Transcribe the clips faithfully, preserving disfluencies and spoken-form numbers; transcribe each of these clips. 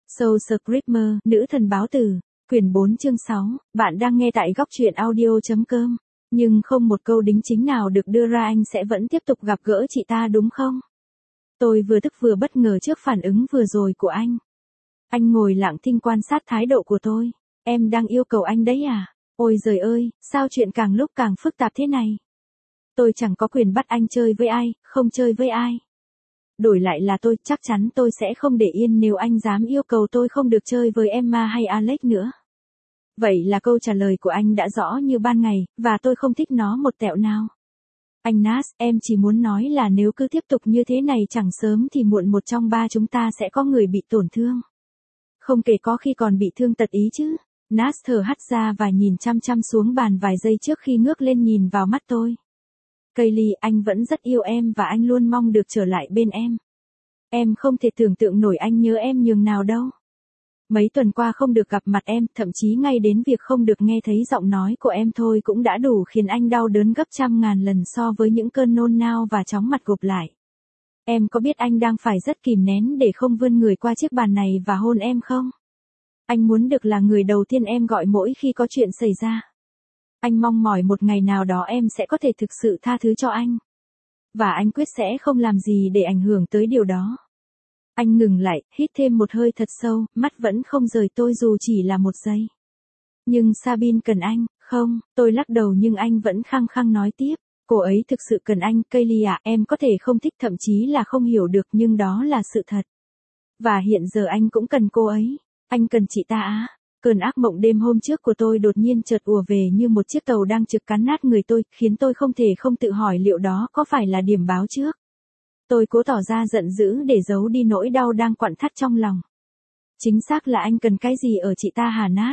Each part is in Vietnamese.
Soul Screamer, nữ thần báo tử, quyển bốn chương sáu, bạn đang nghe tại góc truyện audio chấm com. Nhưng không một câu đính chính nào được đưa ra, anh sẽ vẫn tiếp tục gặp gỡ chị ta đúng không? Tôi vừa tức vừa bất ngờ trước phản ứng vừa rồi của anh. Anh ngồi lặng thinh quan sát thái độ của tôi. Em đang yêu cầu anh đấy à? Ôi giời ơi, sao chuyện càng lúc càng phức tạp thế này? Tôi chẳng có quyền bắt anh chơi với ai, không chơi với ai. Đổi lại là tôi, chắc chắn tôi sẽ không để yên nếu anh dám yêu cầu tôi không được chơi với Emma hay Alex nữa. Vậy là câu trả lời của anh đã rõ như ban ngày, và tôi không thích nó một tẹo nào. Anh Nas, em chỉ muốn nói là nếu cứ tiếp tục như thế này chẳng sớm thì muộn một trong ba chúng ta sẽ có người bị tổn thương. Không kể có khi còn bị thương tật ý chứ. Nas thở hắt ra và nhìn chăm chăm xuống bàn vài giây trước khi ngước lên nhìn vào mắt tôi. Kaylee, anh vẫn rất yêu em và anh luôn mong được trở lại bên em. Em không thể tưởng tượng nổi anh nhớ em nhường nào đâu. Mấy tuần qua không được gặp mặt em, thậm chí ngay đến việc không được nghe thấy giọng nói của em thôi cũng đã đủ khiến anh đau đớn gấp trăm ngàn lần so với những cơn nôn nao và chóng mặt gục lại. Em có biết anh đang phải rất kìm nén để không vươn người qua chiếc bàn này và hôn em không? Anh muốn được là người đầu tiên em gọi mỗi khi có chuyện xảy ra. Anh mong mỏi một ngày nào đó em sẽ có thể thực sự tha thứ cho anh. Và anh quyết sẽ không làm gì để ảnh hưởng tới điều đó. Anh ngừng lại, hít thêm một hơi thật sâu, mắt vẫn không rời tôi dù chỉ là một giây. Nhưng Sabine cần anh, không, tôi lắc đầu nhưng anh vẫn khăng khăng nói tiếp. Cô ấy thực sự cần anh, Kaylee à, em có thể không thích thậm chí là không hiểu được nhưng đó là sự thật. Và hiện giờ anh cũng cần cô ấy. Anh cần chị ta á. Cơn ác mộng đêm hôm trước của tôi đột nhiên chợt ùa về như một chiếc tàu đang trực cắn nát người tôi, khiến tôi không thể không tự hỏi liệu đó có phải là điểm báo trước. Tôi cố tỏ ra giận dữ để giấu đi nỗi đau đang quặn thắt trong lòng. Chính xác là anh cần cái gì ở chị ta hả Nas?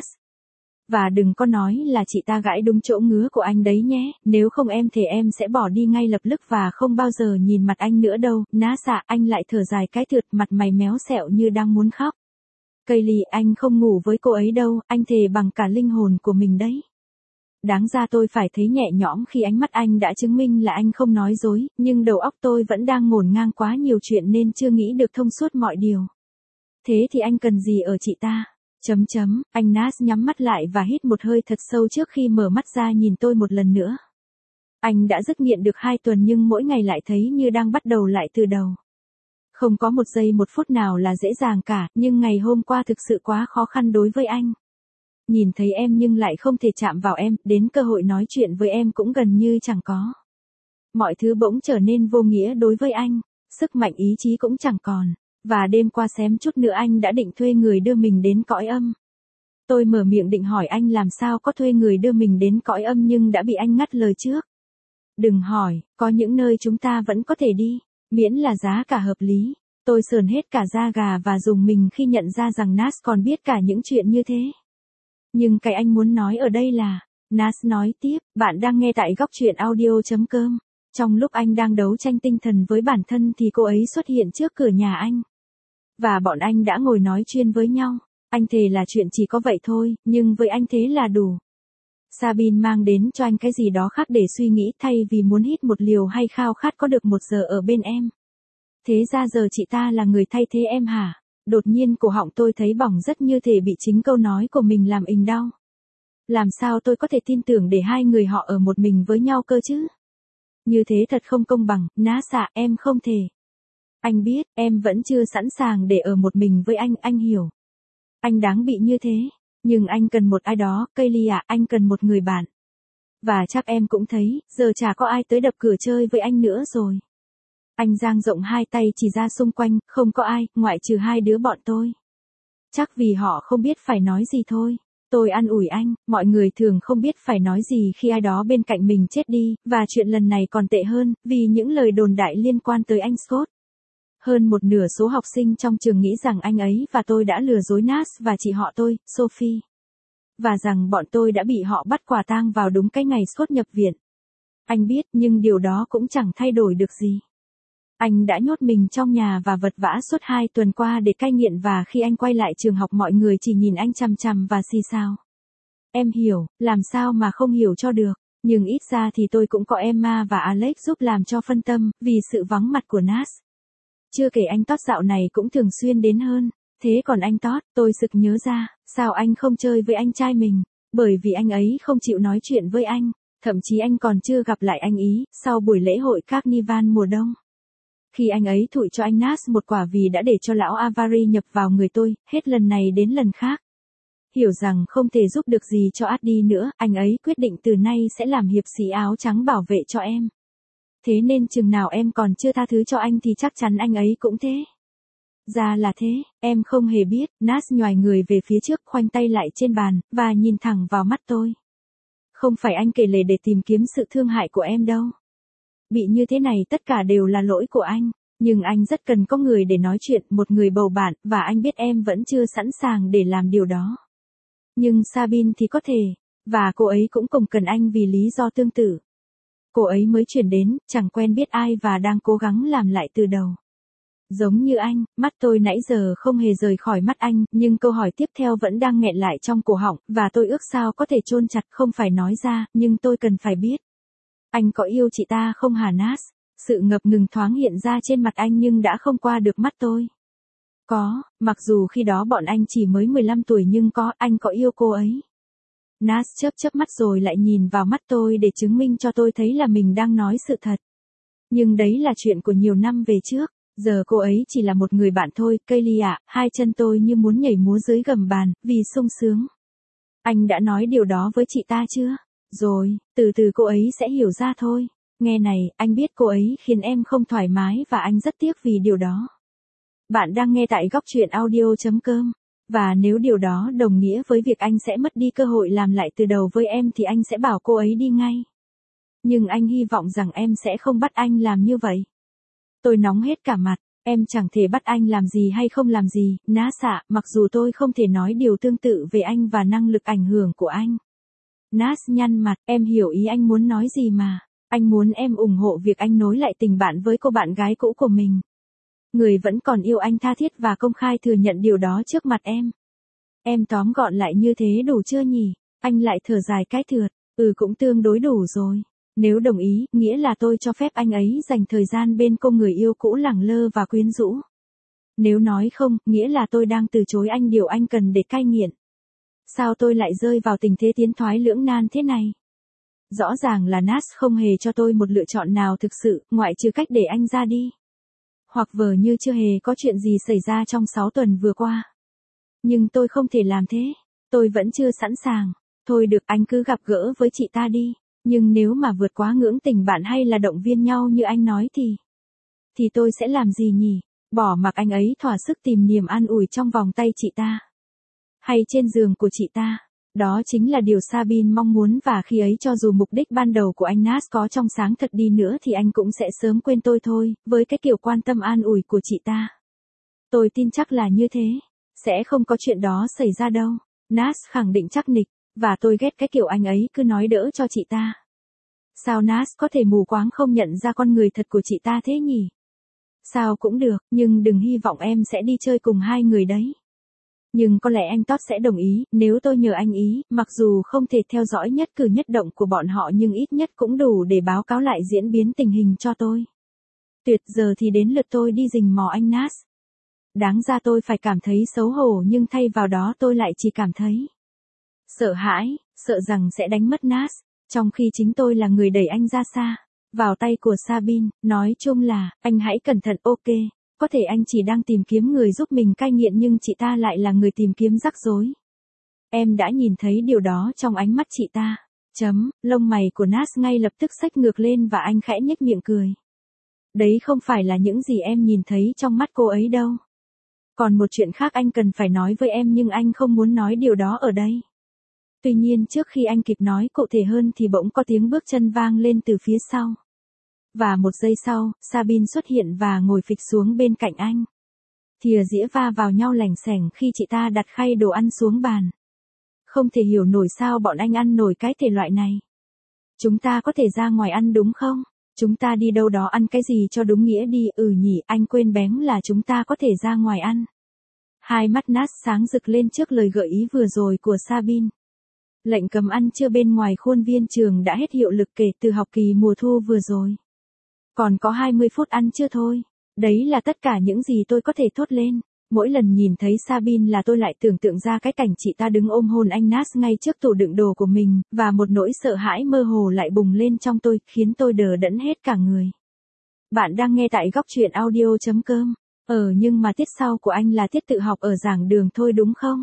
Và đừng có nói là chị ta gãi đúng chỗ ngứa của anh đấy nhé, nếu không em thề em sẽ bỏ đi ngay lập tức và không bao giờ nhìn mặt anh nữa đâu. Nas ạ, anh lại thở dài cái thượt, mặt mày méo xẹo như đang muốn khóc. Kaylee, anh không ngủ với cô ấy đâu, anh thề bằng cả linh hồn của mình đấy. Đáng ra tôi phải thấy nhẹ nhõm khi ánh mắt anh đã chứng minh là anh không nói dối, nhưng đầu óc tôi vẫn đang ngổn ngang quá nhiều chuyện nên chưa nghĩ được thông suốt mọi điều. Thế thì anh cần gì ở chị ta? Chấm chấm, anh Nas nhắm mắt lại và hít một hơi thật sâu trước khi mở mắt ra nhìn tôi một lần nữa. Anh đã dứt nghiện được hai tuần nhưng mỗi ngày lại thấy như đang bắt đầu lại từ đầu. Không có một giây một phút nào là dễ dàng cả, nhưng ngày hôm qua thực sự quá khó khăn đối với anh. Nhìn thấy em nhưng lại không thể chạm vào em, đến cơ hội nói chuyện với em cũng gần như chẳng có. Mọi thứ bỗng trở nên vô nghĩa đối với anh, sức mạnh ý chí cũng chẳng còn, và đêm qua xém chút nữa anh đã định thuê người đưa mình đến cõi âm. Tôi mở miệng định hỏi anh làm sao có thuê người đưa mình đến cõi âm nhưng đã bị anh ngắt lời trước. Đừng hỏi, có những nơi chúng ta vẫn có thể đi, miễn là giá cả hợp lý. Tôi sờn hết cả da gà và rùng mình khi nhận ra rằng Nas còn biết cả những chuyện như thế. Nhưng cái anh muốn nói ở đây là, Nas nói tiếp, bạn đang nghe tại góc truyện audio chấm com. Trong lúc anh đang đấu tranh tinh thần với bản thân thì cô ấy xuất hiện trước cửa nhà anh. Và bọn anh đã ngồi nói chuyện với nhau. Anh thề là chuyện chỉ có vậy thôi, nhưng với anh thế là đủ. Sabine mang đến cho anh cái gì đó khác để suy nghĩ thay vì muốn hít một liều hay khao khát có được một giờ ở bên em. Thế ra giờ chị ta là người thay thế em hả? Đột nhiên cổ họng tôi thấy bỏng rất như thể bị chính câu nói của mình làm ình đau. Làm sao tôi có thể tin tưởng để hai người họ ở một mình với nhau cơ chứ? Như thế thật không công bằng, Nas ạ, em không thể. Anh biết, em vẫn chưa sẵn sàng để ở một mình với anh, anh hiểu. Anh đáng bị như thế, nhưng anh cần một ai đó, Kaylee ạ, anh cần một người bạn. Và chắc em cũng thấy, giờ chả có ai tới đập cửa chơi với anh nữa rồi. Anh dang rộng hai tay chỉ ra xung quanh, không có ai, ngoại trừ hai đứa bọn tôi. Chắc vì họ không biết phải nói gì thôi. Tôi an ủi anh, mọi người thường không biết phải nói gì khi ai đó bên cạnh mình chết đi, và chuyện lần này còn tệ hơn, vì những lời đồn đại liên quan tới anh Scott. Hơn một nửa số học sinh trong trường nghĩ rằng anh ấy và tôi đã lừa dối Nas và chị họ tôi, Sophie. Và rằng bọn tôi đã bị họ bắt quả tang vào đúng cái ngày Scott nhập viện. Anh biết, nhưng điều đó cũng chẳng thay đổi được gì. Anh đã nhốt mình trong nhà và vật vã suốt hai tuần qua để cai nghiện và khi anh quay lại trường học mọi người chỉ nhìn anh chằm chằm và xì xào. Em hiểu, làm sao mà không hiểu cho được, nhưng ít ra thì tôi cũng có Emma và Alex giúp làm cho phân tâm, vì sự vắng mặt của Nas. Chưa kể anh Todd dạo này cũng thường xuyên đến hơn. Thế còn anh Todd, tôi sực nhớ ra, sao anh không chơi với anh trai mình? Bởi vì anh ấy không chịu nói chuyện với anh, thậm chí anh còn chưa gặp lại anh ý, sau buổi lễ hội Carnival mùa đông. Khi anh ấy thụi cho anh Nas một quả vì đã để cho lão Avari nhập vào người tôi, hết lần này đến lần khác. Hiểu rằng không thể giúp được gì cho Addy nữa, anh ấy quyết định từ nay sẽ làm hiệp sĩ áo trắng bảo vệ cho em. Thế nên chừng nào em còn chưa tha thứ cho anh thì chắc chắn anh ấy cũng thế. Ra là thế, em không hề biết. Nas nhoài người về phía trước, khoanh tay lại trên bàn, và nhìn thẳng vào mắt tôi. Không phải anh kể lể để tìm kiếm sự thương hại của em đâu. Bị như thế này tất cả đều là lỗi của anh. Nhưng anh rất cần có người để nói chuyện, một người bầu bạn, và anh biết em vẫn chưa sẵn sàng để làm điều đó. Nhưng Sabine thì có thể, và cô ấy cũng cùng cần anh vì lý do tương tự. Cô ấy mới chuyển đến, chẳng quen biết ai và đang cố gắng làm lại từ đầu. Giống như anh, mắt tôi nãy giờ không hề rời khỏi mắt anh, nhưng câu hỏi tiếp theo vẫn đang nghẹn lại trong cổ họng, và tôi ước sao có thể chôn chặt không phải nói ra, nhưng tôi cần phải biết. Anh có yêu chị ta không hả Nas? Sự ngập ngừng thoáng hiện ra trên mặt anh nhưng đã không qua được mắt tôi. Có, mặc dù khi đó bọn anh chỉ mới mười lăm tuổi nhưng có, anh có yêu cô ấy. Nas chớp chớp mắt rồi lại nhìn vào mắt tôi để chứng minh cho tôi thấy là mình đang nói sự thật. Nhưng đấy là chuyện của nhiều năm về trước, giờ cô ấy chỉ là một người bạn thôi. Kaylee ạ, hai chân tôi như muốn nhảy múa dưới gầm bàn, vì sung sướng. Anh đã nói điều đó với chị ta chưa? Rồi, từ từ cô ấy sẽ hiểu ra thôi. Nghe này, anh biết cô ấy khiến em không thoải mái và anh rất tiếc vì điều đó. Bạn đang nghe tại góc truyện audio chấm com. Và nếu điều đó đồng nghĩa với việc anh sẽ mất đi cơ hội làm lại từ đầu với em thì anh sẽ bảo cô ấy đi ngay. Nhưng anh hy vọng rằng em sẽ không bắt anh làm như vậy. Tôi nóng hết cả mặt, em chẳng thể bắt anh làm gì hay không làm gì, Nas ạ, mặc dù tôi không thể nói điều tương tự về anh và năng lực ảnh hưởng của anh. Nas nhăn mặt, em hiểu ý anh muốn nói gì mà. Anh muốn em ủng hộ việc anh nối lại tình bạn với cô bạn gái cũ của mình. Người vẫn còn yêu anh tha thiết và công khai thừa nhận điều đó trước mặt em. Em tóm gọn lại như thế đủ chưa nhỉ? Anh lại thở dài cái thượt, ừ cũng tương đối đủ rồi. Nếu đồng ý, nghĩa là tôi cho phép anh ấy dành thời gian bên cô người yêu cũ lẳng lơ và quyến rũ. Nếu nói không, nghĩa là tôi đang từ chối anh điều anh cần để cai nghiện. Sao tôi lại rơi vào tình thế tiến thoái lưỡng nan thế này? Rõ ràng là Nas không hề cho tôi một lựa chọn nào thực sự, ngoại trừ cách để anh ra đi. Hoặc vờ như chưa hề có chuyện gì xảy ra trong sáu tuần vừa qua. Nhưng tôi không thể làm thế. Tôi vẫn chưa sẵn sàng. Thôi được, anh cứ gặp gỡ với chị ta đi. Nhưng nếu mà vượt quá ngưỡng tình bạn hay là động viên nhau như anh nói thì... Thì tôi sẽ làm gì nhỉ? Bỏ mặc anh ấy thỏa sức tìm niềm an ủi trong vòng tay chị ta. Hay trên giường của chị ta. Đó chính là điều Sabine mong muốn và khi ấy cho dù mục đích ban đầu của anh Nas có trong sáng thật đi nữa thì anh cũng sẽ sớm quên tôi thôi, với cái kiểu quan tâm an ủi của chị ta. Tôi tin chắc là như thế. Sẽ không có chuyện đó xảy ra đâu. Nas khẳng định chắc nịch, và tôi ghét cái kiểu anh ấy cứ nói đỡ cho chị ta. Sao Nas có thể mù quáng không nhận ra con người thật của chị ta thế nhỉ? Sao cũng được, nhưng đừng hy vọng em sẽ đi chơi cùng hai người đấy. Nhưng có lẽ anh Todd sẽ đồng ý, nếu tôi nhờ anh ý, mặc dù không thể theo dõi nhất cử nhất động của bọn họ nhưng ít nhất cũng đủ để báo cáo lại diễn biến tình hình cho tôi. Tuyệt, giờ thì đến lượt tôi đi rình mò anh Nas. Đáng ra tôi phải cảm thấy xấu hổ nhưng thay vào đó tôi lại chỉ cảm thấy sợ hãi, sợ rằng sẽ đánh mất Nas, trong khi chính tôi là người đẩy anh ra xa, vào tay của Sabine. Nói chung là, anh hãy cẩn thận, ok. Có thể anh chỉ đang tìm kiếm người giúp mình cai nghiện nhưng chị ta lại là người tìm kiếm rắc rối. Em đã nhìn thấy điều đó trong ánh mắt chị ta. Chấm, lông mày của Nas ngay lập tức xách ngược lên và anh khẽ nhếch miệng cười. Đấy không phải là những gì em nhìn thấy trong mắt cô ấy đâu. Còn một chuyện khác anh cần phải nói với em nhưng anh không muốn nói điều đó ở đây. Tuy nhiên trước khi anh kịp nói cụ thể hơn thì bỗng có tiếng bước chân vang lên từ phía sau. Và một giây sau, Sabine xuất hiện và ngồi phịch xuống bên cạnh anh. Thìa dĩa va vào nhau lành xẻng khi chị ta đặt khay đồ ăn xuống bàn. Không thể hiểu nổi sao bọn anh ăn nổi cái thể loại này. Chúng ta có thể ra ngoài ăn đúng không? Chúng ta đi đâu đó ăn cái gì cho đúng nghĩa đi, ừ nhỉ, anh quên bén là chúng ta có thể ra ngoài ăn. Hai mắt Nas sáng rực lên trước lời gợi ý vừa rồi của Sabine. Lệnh cấm ăn trưa bên ngoài khuôn viên trường đã hết hiệu lực kể từ học kỳ mùa thu vừa rồi. Còn có hai mươi phút ăn trưa thôi. Đấy là tất cả những gì tôi có thể thốt lên. Mỗi lần nhìn thấy Sabine là tôi lại tưởng tượng ra cái cảnh chị ta đứng ôm hôn anh Nas ngay trước tủ đựng đồ của mình, và một nỗi sợ hãi mơ hồ lại bùng lên trong tôi, khiến tôi đờ đẫn hết cả người. Bạn đang nghe tại góc truyện audio chấm com. Ờ nhưng mà tiết sau của anh là tiết tự học ở giảng đường thôi đúng không?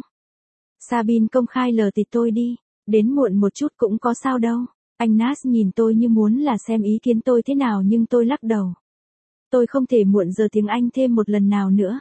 Sabine công khai lờ tịt tôi đi, đến muộn một chút cũng có sao đâu. Anh Nas nhìn tôi như muốn là xem ý kiến tôi thế nào nhưng tôi lắc đầu. Tôi không thể muộn giờ tiếng Anh thêm một lần nào nữa.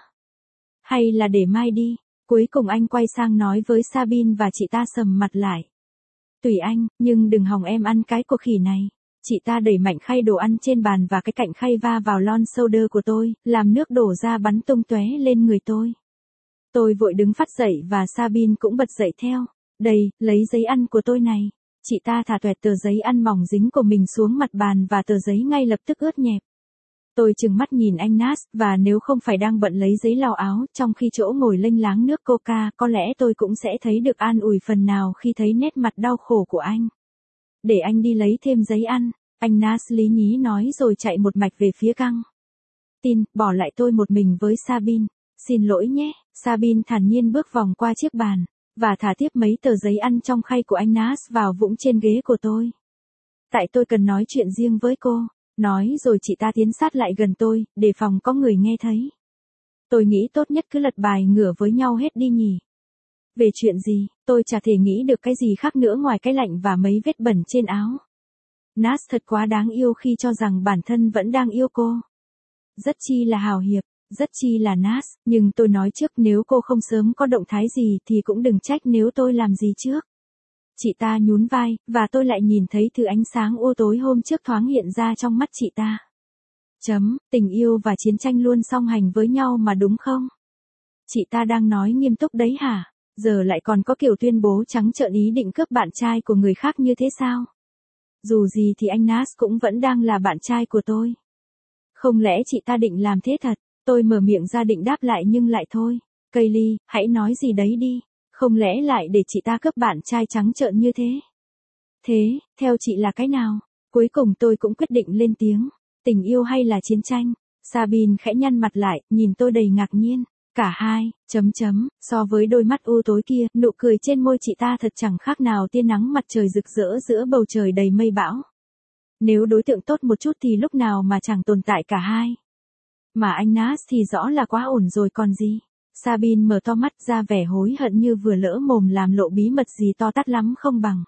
Hay là để mai đi. Cuối cùng anh quay sang nói với Sabine và chị ta sầm mặt lại. Tùy anh, nhưng đừng hòng em ăn cái của khỉ này. Chị ta đẩy mạnh khay đồ ăn trên bàn và cái cạnh khay va vào lon soda của tôi, làm nước đổ ra bắn tung tóe lên người tôi. Tôi vội đứng phắt dậy và Sabine cũng bật dậy theo. Đây, lấy giấy ăn của tôi này. Chị ta thả toẹt tờ giấy ăn mỏng dính của mình xuống mặt bàn và tờ giấy ngay lập tức ướt nhẹp. Tôi trừng mắt nhìn anh Nas, và nếu không phải đang bận lấy giấy lau áo, trong khi chỗ ngồi lênh láng nước coca, có lẽ tôi cũng sẽ thấy được an ủi phần nào khi thấy nét mặt đau khổ của anh. Để anh đi lấy thêm giấy ăn, anh Nas lý nhí nói rồi chạy một mạch về phía căng tin, bỏ lại tôi một mình với Sabine. Xin lỗi nhé, Sabine thản nhiên bước vòng qua chiếc bàn, và thả tiếp mấy tờ giấy ăn trong khay của anh Nas vào vũng trên ghế của tôi. Tại tôi cần nói chuyện riêng với cô. Nói rồi chị ta tiến sát lại gần tôi, để phòng có người nghe thấy. Tôi nghĩ tốt nhất cứ lật bài ngửa với nhau hết đi nhỉ. Về chuyện gì, tôi chả thể nghĩ được cái gì khác nữa ngoài cái lạnh và mấy vết bẩn trên áo. Nas thật quá đáng yêu khi cho rằng bản thân vẫn đang yêu cô. Rất chi là hào hiệp, rất chi là Nas, nhưng tôi nói trước nếu cô không sớm có động thái gì thì cũng đừng trách nếu tôi làm gì trước. Chị ta nhún vai, và tôi lại nhìn thấy thứ ánh sáng u tối hôm trước thoáng hiện ra trong mắt chị ta. Chấm, tình yêu và chiến tranh luôn song hành với nhau mà đúng không? Chị ta đang nói nghiêm túc đấy hả? Giờ lại còn có kiểu tuyên bố trắng trợn ý định cướp bạn trai của người khác như thế sao? Dù gì thì anh Nas cũng vẫn đang là bạn trai của tôi. Không lẽ chị ta định làm thế thật? Tôi mở miệng ra định đáp lại nhưng lại thôi. Kaylee, hãy nói gì đấy đi. Không lẽ lại để chị ta cướp bạn trai trắng trợn như thế? Thế, theo chị là cái nào? Cuối cùng tôi cũng quyết định lên tiếng. Tình yêu hay là chiến tranh? Sabine khẽ nhăn mặt lại, nhìn tôi đầy ngạc nhiên. Cả hai, chấm chấm, so với đôi mắt u tối kia, nụ cười trên môi chị ta thật chẳng khác nào tia nắng mặt trời rực rỡ giữa bầu trời đầy mây bão. Nếu đối tượng tốt một chút thì lúc nào mà chẳng tồn tại cả hai. Mà anh Nas thì rõ là quá ổn rồi còn gì. Sabine mở to mắt ra vẻ hối hận như vừa lỡ mồm làm lộ bí mật gì to tát lắm không bằng.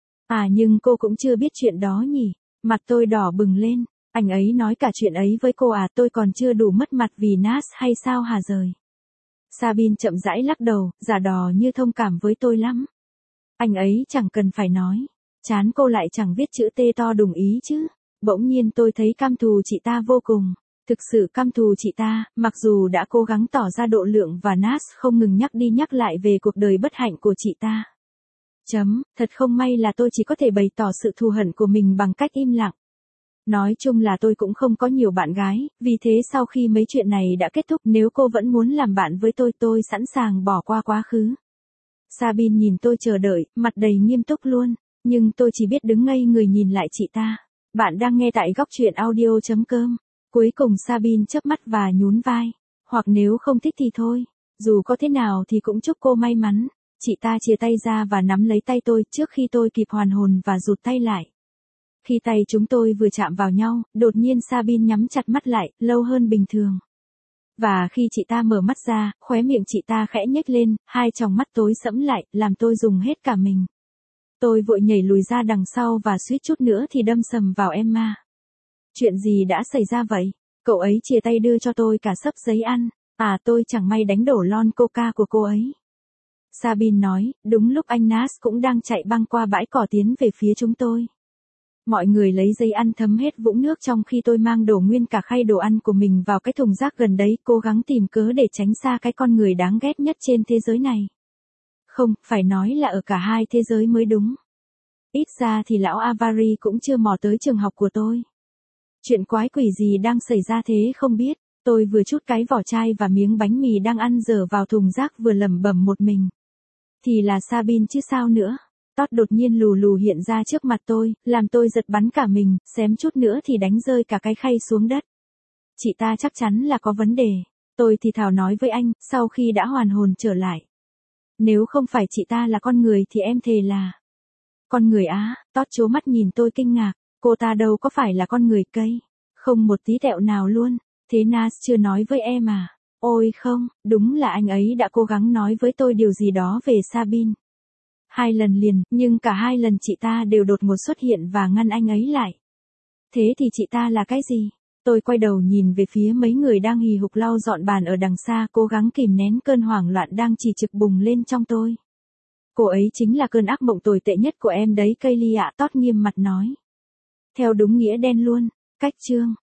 À nhưng cô cũng chưa biết chuyện đó nhỉ. Mặt tôi đỏ bừng lên. Anh ấy nói cả chuyện ấy với cô à, tôi còn chưa đủ mất mặt vì Nas hay sao hả rời. Sabine chậm rãi lắc đầu, giả đò như thông cảm với tôi lắm. Anh ấy chẳng cần phải nói. Chán cô lại chẳng viết chữ T to đùng ý chứ. Bỗng nhiên tôi thấy căm thù chị ta vô cùng. Thực sự căm thù chị ta, mặc dù đã cố gắng tỏ ra độ lượng và Nas không ngừng nhắc đi nhắc lại về cuộc đời bất hạnh của chị ta. Chấm, thật không may là tôi chỉ có thể bày tỏ sự thù hận của mình bằng cách im lặng. Nói chung là tôi cũng không có nhiều bạn gái, vì thế sau khi mấy chuyện này đã kết thúc nếu cô vẫn muốn làm bạn với tôi tôi sẵn sàng bỏ qua quá khứ. Sabine nhìn tôi chờ đợi, mặt đầy nghiêm túc luôn, nhưng tôi chỉ biết đứng ngây người nhìn lại chị ta. Bạn đang nghe tại góc truyện audio chấm com. Cuối cùng Sabine chớp mắt và nhún vai. Hoặc nếu không thích thì thôi. Dù có thế nào thì cũng chúc cô may mắn. Chị ta chia tay ra và nắm lấy tay tôi trước khi tôi kịp hoàn hồn và rụt tay lại. Khi tay chúng tôi vừa chạm vào nhau, đột nhiên Sabine nhắm chặt mắt lại, lâu hơn bình thường. Và khi chị ta mở mắt ra, khóe miệng chị ta khẽ nhếch lên, hai tròng mắt tối sẫm lại, làm tôi rùng hết cả mình. Tôi vội nhảy lùi ra đằng sau và suýt chút nữa thì đâm sầm vào Emma. Chuyện gì đã xảy ra vậy? Cậu ấy chia tay đưa cho tôi cả xấp giấy ăn. À tôi chẳng may đánh đổ lon coca của cô ấy. Sabine nói, đúng lúc anh Nas cũng đang chạy băng qua bãi cỏ tiến về phía chúng tôi. Mọi người lấy giấy ăn thấm hết vũng nước trong khi tôi mang đổ nguyên cả khay đồ ăn của mình vào cái thùng rác gần đấy, cố gắng tìm cớ để tránh xa cái con người đáng ghét nhất trên thế giới này. Không, phải nói là ở cả hai thế giới mới đúng. Ít ra thì lão Avari cũng chưa mò tới trường học của tôi. Chuyện quái quỷ gì đang xảy ra thế không biết, tôi vừa trút cái vỏ chai và miếng bánh mì đang ăn dở vào thùng rác vừa lẩm bẩm một mình. Thì là Sabine chứ sao nữa. Todd đột nhiên lù lù hiện ra trước mặt tôi, làm tôi giật bắn cả mình, xém chút nữa thì đánh rơi cả cái khay xuống đất. Chị ta chắc chắn là có vấn đề. Tôi thì thào nói với anh, sau khi đã hoàn hồn trở lại. Nếu không phải chị ta là con người thì em thề là... Con người á, Todd trố mắt nhìn tôi kinh ngạc, cô ta đâu có phải là con người cây. Không một tí tẹo nào luôn, thế Nas chưa nói với em à? Ôi không, đúng là anh ấy đã cố gắng nói với tôi điều gì đó về Sabine. Hai lần liền, nhưng cả hai lần chị ta đều đột ngột xuất hiện và ngăn anh ấy lại. Thế thì chị ta là cái gì? Tôi quay đầu nhìn về phía mấy người đang hì hục lau dọn bàn ở đằng xa, cố gắng kìm nén cơn hoảng loạn đang chỉ trực bùng lên trong tôi. Cô ấy chính là cơn ác mộng tồi tệ nhất của em đấy Kaylee ạ, Todd nghiêm mặt nói. Theo đúng nghĩa đen luôn. Cách chương